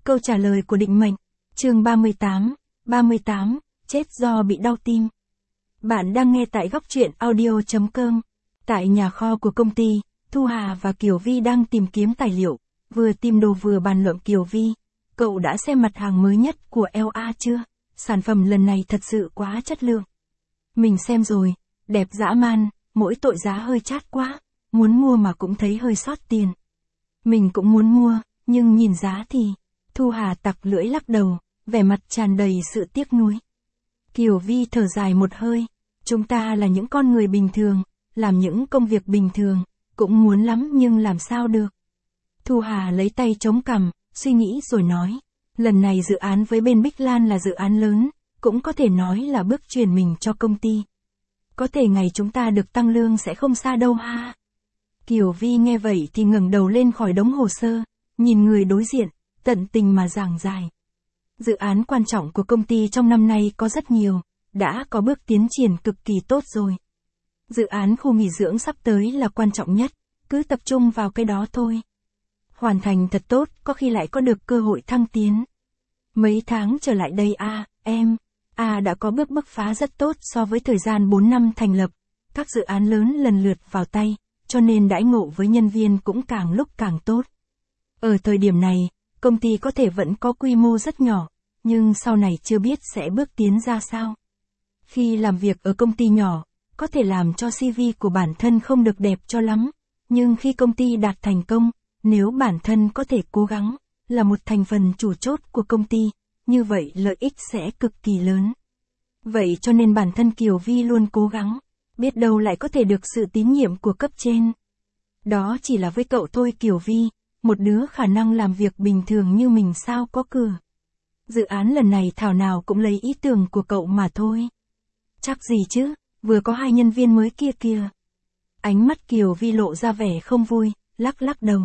Câu trả lời của định mệnh. Chương 38, chết do bị đau tim. Bạn đang nghe tại góc truyện audio.com. Tại nhà kho của công ty, Thu Hà và Kiều Vi đang tìm kiếm tài liệu, vừa tìm đồ vừa bàn luận. Kiều Vi, cậu đã xem mặt hàng mới nhất của LA chưa? Sản phẩm lần này thật sự quá chất lượng. Mình xem rồi, đẹp dã man, mỗi tội giá hơi chát quá, muốn mua mà cũng thấy hơi sót tiền. Mình cũng muốn mua, nhưng nhìn giá thì... Thu Hà tặc lưỡi lắc đầu, vẻ mặt tràn đầy sự tiếc nuối. Kiều Vi thở dài một hơi, chúng ta là những con người bình thường, làm những công việc bình thường, cũng muốn lắm nhưng làm sao được. Thu Hà lấy tay chống cằm, suy nghĩ rồi nói, lần này dự án với bên Bích Lan là dự án lớn, cũng có thể nói là bước chuyển mình cho công ty. Có thể ngày chúng ta được tăng lương sẽ không xa đâu ha. Kiều Vi nghe vậy thì ngẩng đầu lên khỏi đống hồ sơ, nhìn người đối diện, tận tình mà giảng giải. Dự án quan trọng của công ty trong năm nay có rất nhiều, đã có bước tiến triển cực kỳ tốt rồi. Dự án khu nghỉ dưỡng sắp tới là quan trọng nhất, cứ tập trung vào cái đó thôi. Hoàn thành thật tốt, có khi lại có được cơ hội thăng tiến. Mấy tháng trở lại đây em đã có bước bứt phá rất tốt so với thời gian 4 năm thành lập, các dự án lớn lần lượt vào tay, cho nên đãi ngộ với nhân viên cũng càng lúc càng tốt. Ở thời điểm này, công ty có thể vẫn có quy mô rất nhỏ, nhưng sau này chưa biết sẽ bước tiến ra sao. Khi làm việc ở công ty nhỏ, có thể làm cho CV của bản thân không được đẹp cho lắm, nhưng khi công ty đạt thành công, nếu bản thân có thể cố gắng, là một thành phần chủ chốt của công ty, như vậy lợi ích sẽ cực kỳ lớn. Vậy cho nên bản thân Kiều Vi luôn cố gắng, biết đâu lại có thể được sự tín nhiệm của cấp trên. Đó chỉ là với cậu thôi Kiều Vi, một đứa khả năng làm việc bình thường như mình sao có cửa. Dự án lần này thảo nào cũng lấy ý tưởng của cậu mà thôi. Chắc gì chứ, vừa có 2 nhân viên mới kia kìa. Ánh mắt Kiều Vi lộ ra vẻ không vui, lắc đầu.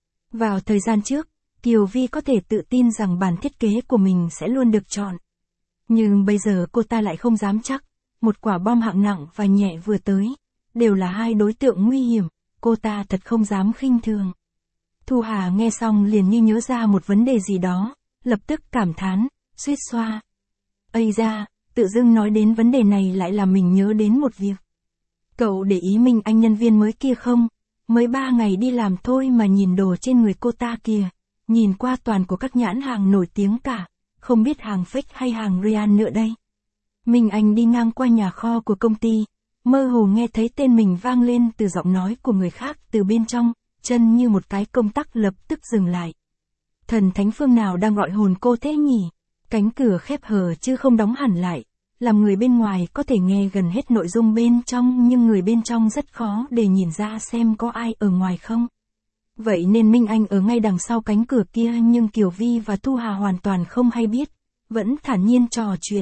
Vào thời gian trước, Kiều Vi có thể tự tin rằng bản thiết kế của mình sẽ luôn được chọn. Nhưng bây giờ cô ta lại không dám chắc, một quả bom hạng nặng và nhẹ vừa tới, đều là 2 đối tượng nguy hiểm, cô ta thật không dám khinh thường. Thu Hà nghe xong liền như nhớ ra một vấn đề gì đó, lập tức cảm thán, suýt xoa. Ây da, tự dưng nói đến vấn đề này lại làm mình nhớ đến một việc. Cậu để ý Minh Anh nhân viên mới kia không? Mới 3 ngày đi làm thôi mà nhìn đồ trên người cô ta kìa, nhìn qua toàn của các nhãn hàng nổi tiếng cả, không biết hàng fake hay hàng real nữa đây. Minh Anh đi ngang qua nhà kho của công ty, mơ hồ nghe thấy tên mình vang lên từ giọng nói của người khác từ bên trong, chân như một cái công tắc lập tức dừng lại. Thần thánh phương nào đang gọi hồn cô thế nhỉ? Cánh cửa khép hờ chứ không đóng hẳn lại, làm người bên ngoài có thể nghe gần hết nội dung bên trong nhưng người bên trong rất khó để nhìn ra xem có ai ở ngoài không. Vậy nên Minh Anh ở ngay đằng sau cánh cửa kia nhưng Kiều Vi và Thu Hà hoàn toàn không hay biết, vẫn thản nhiên trò chuyện.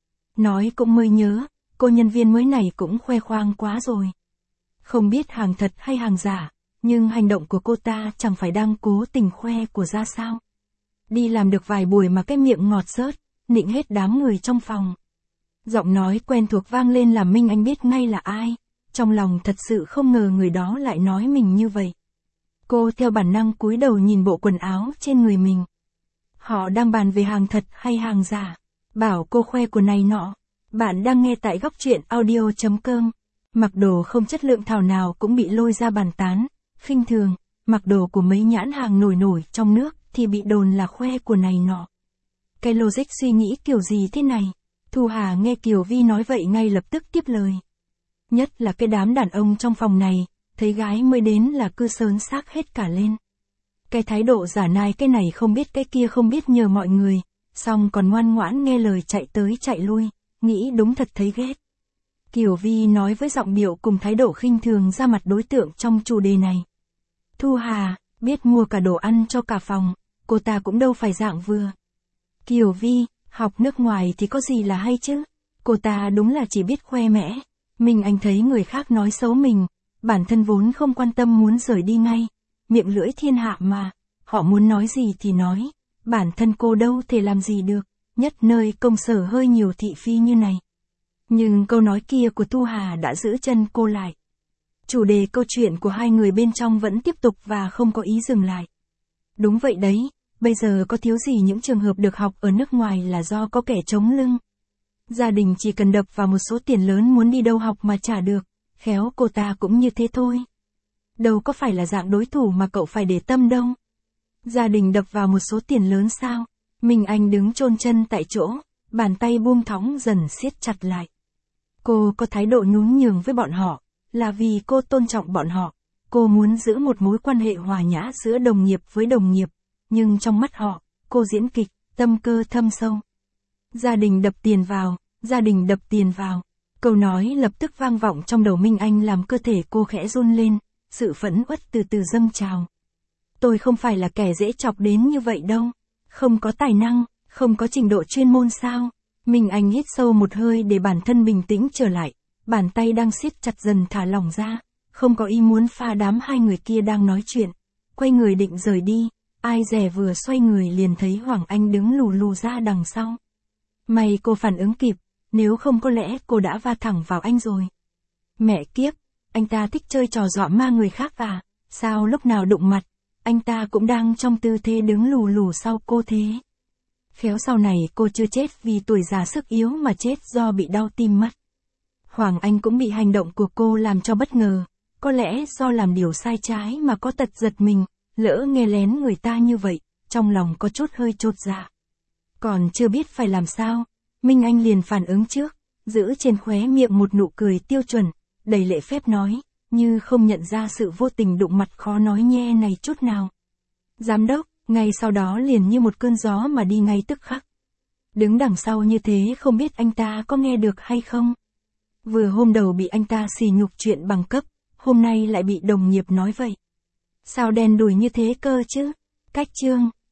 Nói cũng mới nhớ, cô nhân viên mới này cũng khoe khoang quá rồi. Không biết hàng thật hay hàng giả, nhưng hành động của cô ta chẳng phải đang cố tình khoe của ra sao. Đi làm được vài buổi mà cái miệng ngọt xớt, nịnh hết đám người trong phòng. Giọng nói quen thuộc vang lên làm Minh Anh biết ngay là ai, trong lòng thật sự không ngờ người đó lại nói mình như vậy. Cô theo bản năng cúi đầu nhìn bộ quần áo trên người mình. Họ đang bàn về hàng thật hay hàng giả, bảo cô khoe của này nọ. Bạn đang nghe tại góc truyện audio.com. Mặc đồ không chất lượng thảo nào cũng bị lôi ra bàn tán, khinh thường, mặc đồ của mấy nhãn hàng nổi trong nước thì bị đồn là khoe của này nọ. Cái logic suy nghĩ kiểu gì thế này? Thu Hà nghe Kiều Vi nói vậy ngay lập tức tiếp lời. Nhất là cái đám đàn ông trong phòng này, thấy gái mới đến là cứ sớn xác hết cả lên. Cái thái độ giả nai cái này không biết cái kia không biết nhờ mọi người, xong còn ngoan ngoãn nghe lời chạy tới chạy lui, nghĩ đúng thật thấy ghét. Kiều Vi nói với giọng điệu cùng thái độ khinh thường ra mặt đối tượng trong chủ đề này. Thu Hà, biết mua cả đồ ăn cho cả phòng, cô ta cũng đâu phải dạng vừa. Kiều Vi, học nước ngoài thì có gì là hay chứ, cô ta đúng là chỉ biết khoe mẽ. Mình anh thấy người khác nói xấu mình, bản thân vốn không quan tâm muốn rời đi ngay, miệng lưỡi thiên hạ mà, họ muốn nói gì thì nói, bản thân cô đâu thể làm gì được, nhất nơi công sở hơi nhiều thị phi như này. Nhưng câu nói kia của Thu Hà đã giữ chân cô lại. Chủ đề câu chuyện của 2 người bên trong vẫn tiếp tục và không có ý dừng lại. Đúng vậy đấy, bây giờ có thiếu gì những trường hợp được học ở nước ngoài là do có kẻ chống lưng. Gia đình chỉ cần đập vào một số tiền lớn muốn đi đâu học mà trả được, khéo cô ta cũng như thế thôi. Đâu có phải là dạng đối thủ mà cậu phải để tâm đâu. Gia đình đập vào một số tiền lớn sao? Minh Anh đứng chôn chân tại chỗ, bàn tay buông thõng dần siết chặt lại. Cô có thái độ nhún nhường với bọn họ, là vì cô tôn trọng bọn họ. Cô muốn giữ một mối quan hệ hòa nhã giữa đồng nghiệp với đồng nghiệp, nhưng trong mắt họ, cô diễn kịch, tâm cơ thâm sâu. Gia đình đập tiền vào, gia đình đập tiền vào. Câu nói lập tức vang vọng trong đầu Minh Anh làm cơ thể cô khẽ run lên, sự phẫn uất từ từ dâng trào. Tôi không phải là kẻ dễ chọc đến như vậy đâu. Không có tài năng, không có trình độ chuyên môn sao? Minh Anh hít sâu một hơi để bản thân bình tĩnh trở lại, bàn tay đang siết chặt dần thả lỏng ra, không có ý muốn pha đám hai người kia đang nói chuyện. Quay người định rời đi, ai dè vừa xoay người liền thấy Hoàng Anh đứng lù lù ra đằng sau. May cô phản ứng kịp, nếu không có lẽ cô đã va thẳng vào anh rồi. Mẹ kiếp, anh ta thích chơi trò dọa ma người khác à? Sao lúc nào đụng mặt, anh ta cũng đang trong tư thế đứng lù lù sau cô thế? Khéo sau này cô chưa chết vì tuổi già sức yếu mà chết do bị đau tim mất. Hoàng Anh cũng bị hành động của cô làm cho bất ngờ, có lẽ do làm điều sai trái mà có tật giật mình, lỡ nghe lén người ta như vậy, trong lòng có chút hơi chột dạ. Còn chưa biết phải làm sao, Minh Anh liền phản ứng trước, giữ trên khóe miệng một nụ cười tiêu chuẩn, đầy lễ phép nói, như không nhận ra sự vô tình đụng mặt khó nói nhe này chút nào. Giám đốc, ngay sau đó liền như một cơn gió mà đi ngay tức khắc. Đứng đằng sau như thế không biết anh ta có nghe được hay không? Vừa hôm đầu bị anh ta sỉ nhục chuyện bằng cấp, hôm nay lại bị đồng nghiệp nói vậy. Sao đen đủi như thế cơ chứ? Cách chương